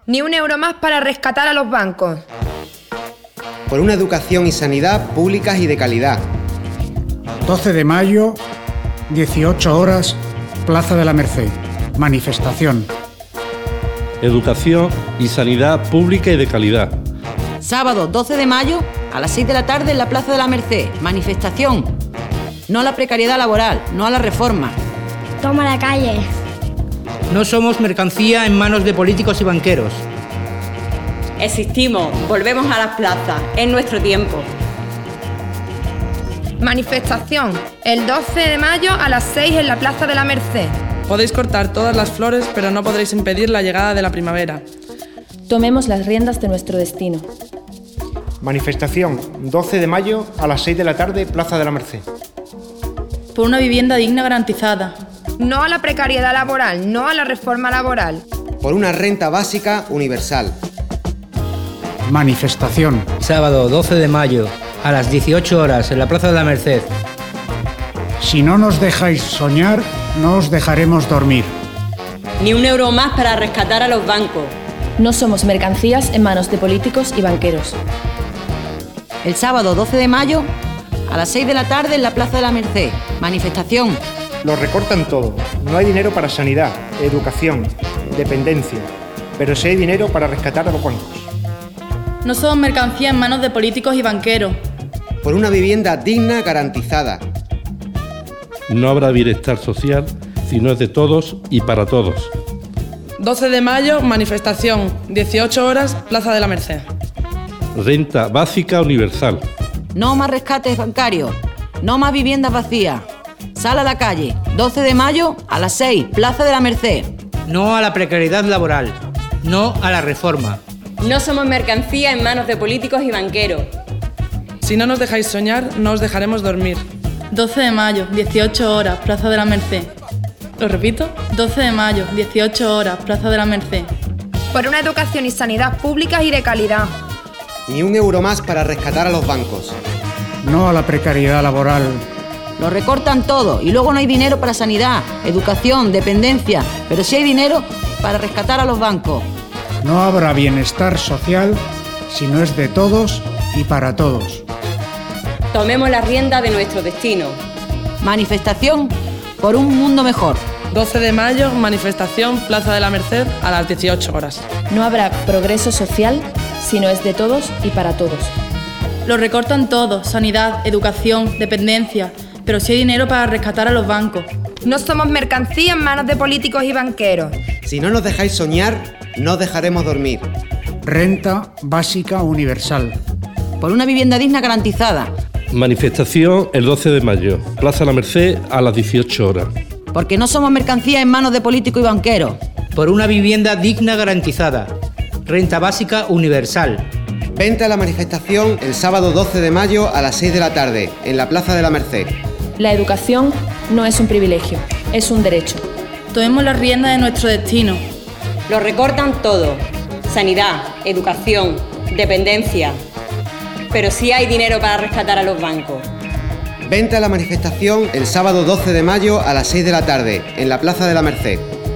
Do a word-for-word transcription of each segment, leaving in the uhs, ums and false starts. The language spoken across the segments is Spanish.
Ni un euro más para rescatar a los bancos. Por una educación y sanidad públicas y de calidad. doce de mayo, dieciocho horas, Plaza de la Merced. Manifestación. Educación y sanidad pública y de calidad. Sábado doce de mayo, a las seis de la tarde en la Plaza de la Merced. Manifestación. No a la precariedad laboral, no a la reforma. Toma la calle. No somos mercancía en manos de políticos y banqueros. Existimos, volvemos a las plazas, es nuestro tiempo. Manifestación, el doce de mayo a las seis en la Plaza de la Merced. Podéis cortar todas las flores, pero no podréis impedir la llegada de la primavera. Tomemos las riendas de nuestro destino. Manifestación, doce de mayo a las seis de la tarde, Plaza de la Merced. Por una vivienda digna garantizada. No a la precariedad laboral, no a la reforma laboral. Por una renta básica universal. Manifestación. Sábado doce de mayo, a las dieciocho horas, en la Plaza de la Merced. Si no nos dejáis soñar, no os dejaremos dormir. Ni un euro más para rescatar a los bancos. No somos mercancías en manos de políticos y banqueros. El sábado doce de mayo, a las seis de la tarde en la Plaza de la Merced. Manifestación. Lo recortan todo. No hay dinero para sanidad, educación, dependencia. Pero sí hay dinero para rescatar a los bancos. No somos mercancía en manos de políticos y banqueros. Por una vivienda digna garantizada. No habrá bienestar social si no es de todos y para todos. doce de mayo, manifestación, dieciocho horas, Plaza de la Merced. Renta básica universal. No más rescates bancarios, no más viviendas vacías. Sal a la calle, doce de mayo a las seis, Plaza de la Merced. No a la precariedad laboral, no a la reforma. No somos mercancía en manos de políticos y banqueros. Si no nos dejáis soñar, no os dejaremos dormir. doce de mayo, dieciocho horas, Plaza de la Merced. ¿Lo repito? doce de mayo, dieciocho horas, Plaza de la Merced. Por una educación y sanidad públicas y de calidad. Ni un euro más para rescatar a los bancos. No a la precariedad laboral. Lo recortan todo y luego no hay dinero para sanidad, educación, dependencia, pero sí hay dinero para rescatar a los bancos. No habrá bienestar social si no es de todos y para todos. Tomemos la rienda de nuestro destino. Manifestación por un mundo mejor. doce de mayo, manifestación, Plaza de la Merced, a las dieciocho horas. No habrá progreso social si no es de todos y para todos. Lo recortan todo, sanidad, educación, dependencia, pero sí hay dinero para rescatar a los bancos. No somos mercancía en manos de políticos y banqueros. Si no nos dejáis soñar, no os dejaremos dormir. Renta básica universal. Por una vivienda digna garantizada. Manifestación el doce de mayo, Plaza de la Merced a las dieciocho horas. Porque no somos mercancía en manos de políticos y banqueros. Por una vivienda digna garantizada. Renta básica universal. Vente a la manifestación el sábado doce de mayo a las seis de la tarde, en la Plaza de la Merced. La educación no es un privilegio, es un derecho. Tomemos la rienda de nuestro destino. Lo recortan todo. Sanidad, educación, dependencia. Pero sí hay dinero para rescatar a los bancos. Vente a la manifestación el sábado doce de mayo a las seis de la tarde, en la Plaza de la Merced.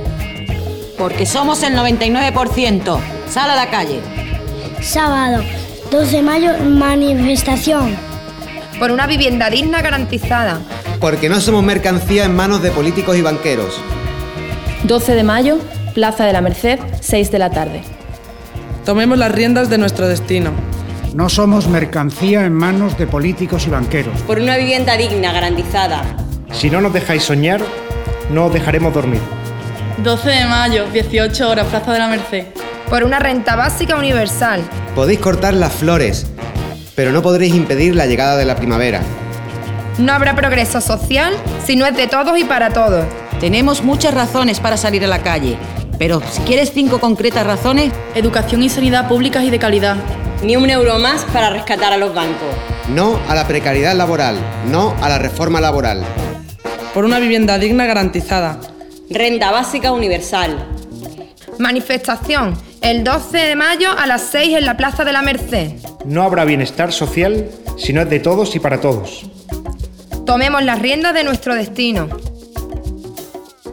Porque somos el noventa y nueve por ciento. Sal a la calle. Sábado, doce de mayo, manifestación. Por una vivienda digna garantizada. Porque no somos mercancía en manos de políticos y banqueros. doce de mayo, Plaza de la Merced, seis de la tarde. Tomemos las riendas de nuestro destino. No somos mercancía en manos de políticos y banqueros. Por una vivienda digna garantizada. Si no nos dejáis soñar, no os dejaremos dormir. doce de mayo, dieciocho horas, Plaza de la Merced. Por una renta básica universal. Podéis cortar las flores, pero no podréis impedir la llegada de la primavera. No habrá progreso social si no es de todos y para todos. Tenemos muchas razones para salir a la calle, pero si quieres cinco concretas razones... Educación y sanidad públicas y de calidad. Ni un euro más para rescatar a los bancos. No a la precariedad laboral, no a la reforma laboral. Por una vivienda digna garantizada. Renta básica universal. Manifestación el doce de mayo a las seis en la Plaza de la Merced. No habrá bienestar social si no es de todos y para todos. Tomemos las riendas de nuestro destino.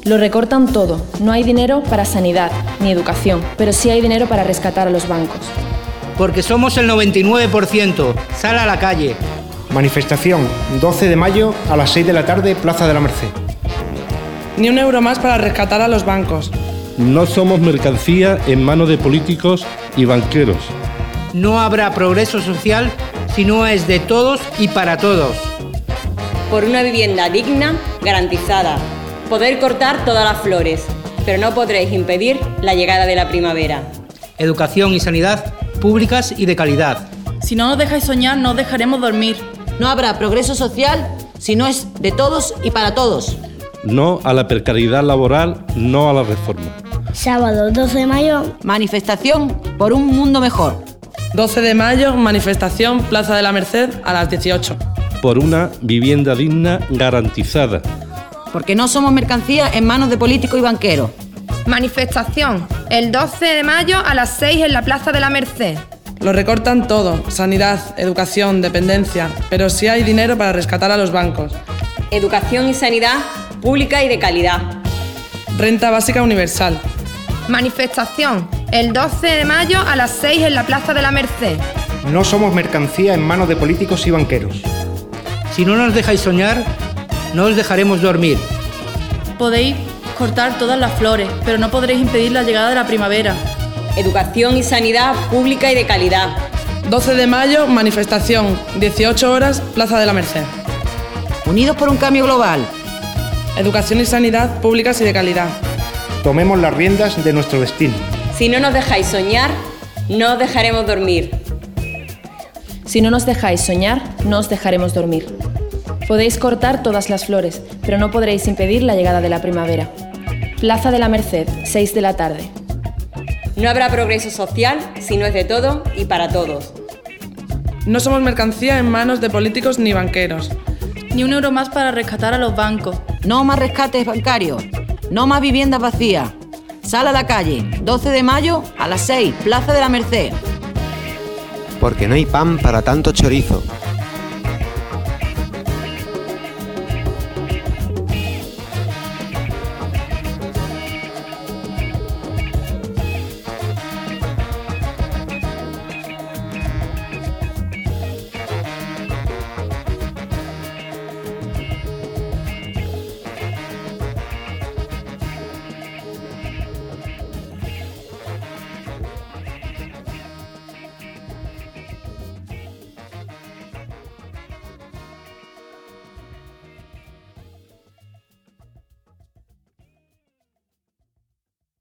Lo recortan todo. No hay dinero para sanidad ni educación, pero sí hay dinero para rescatar a los bancos. Porque somos el noventa y nueve por ciento. Sal a la calle. Manifestación doce de mayo a las seis de la tarde, Plaza de la Merced. Ni un euro más para rescatar a los bancos. No somos mercancía en manos de políticos y banqueros. No habrá progreso social si no es de todos y para todos. Por una vivienda digna, garantizada. Poder cortar todas las flores, pero no podréis impedir la llegada de la primavera. Educación y sanidad públicas y de calidad. Si no nos dejáis soñar, no os dejaremos dormir. No habrá progreso social si no es de todos y para todos. No a la precariedad laboral, no a la reforma. Sábado doce de mayo. Manifestación por un mundo mejor. doce de mayo, manifestación, Plaza de la Merced, a las dieciocho. Por una vivienda digna garantizada. Porque no somos mercancía en manos de políticos y banqueros. Manifestación, el doce de mayo a las seis en la Plaza de la Merced. Lo recortan todo, sanidad, educación, dependencia, pero sí hay dinero para rescatar a los bancos. Educación y sanidad pública y de calidad. Renta básica universal. Manifestación, el doce de mayo a las seis en la Plaza de la Merced. No somos mercancía en manos de políticos y banqueros. Si no nos dejáis soñar, no os dejaremos dormir. Podéis cortar todas las flores, pero no podréis impedir la llegada de la primavera. Educación y sanidad pública y de calidad. doce de mayo, manifestación, dieciocho horas, Plaza de la Merced. Unidos por un cambio global. Educación y sanidad públicas y de calidad. Tomemos las riendas de nuestro destino. Si no nos dejáis soñar, no os dejaremos dormir. Si no nos dejáis soñar, no os dejaremos dormir. Podéis cortar todas las flores, pero no podréis impedir la llegada de la primavera. Plaza de la Merced, seis de la tarde. No habrá progreso social si no es de todo y para todos. No somos mercancía en manos de políticos ni banqueros. Ni un euro más para rescatar a los bancos. No más rescates bancarios. No más viviendas vacías. Sal a la calle, doce de mayo a las seis, Plaza de la Merced. Porque no hay pan para tanto chorizo.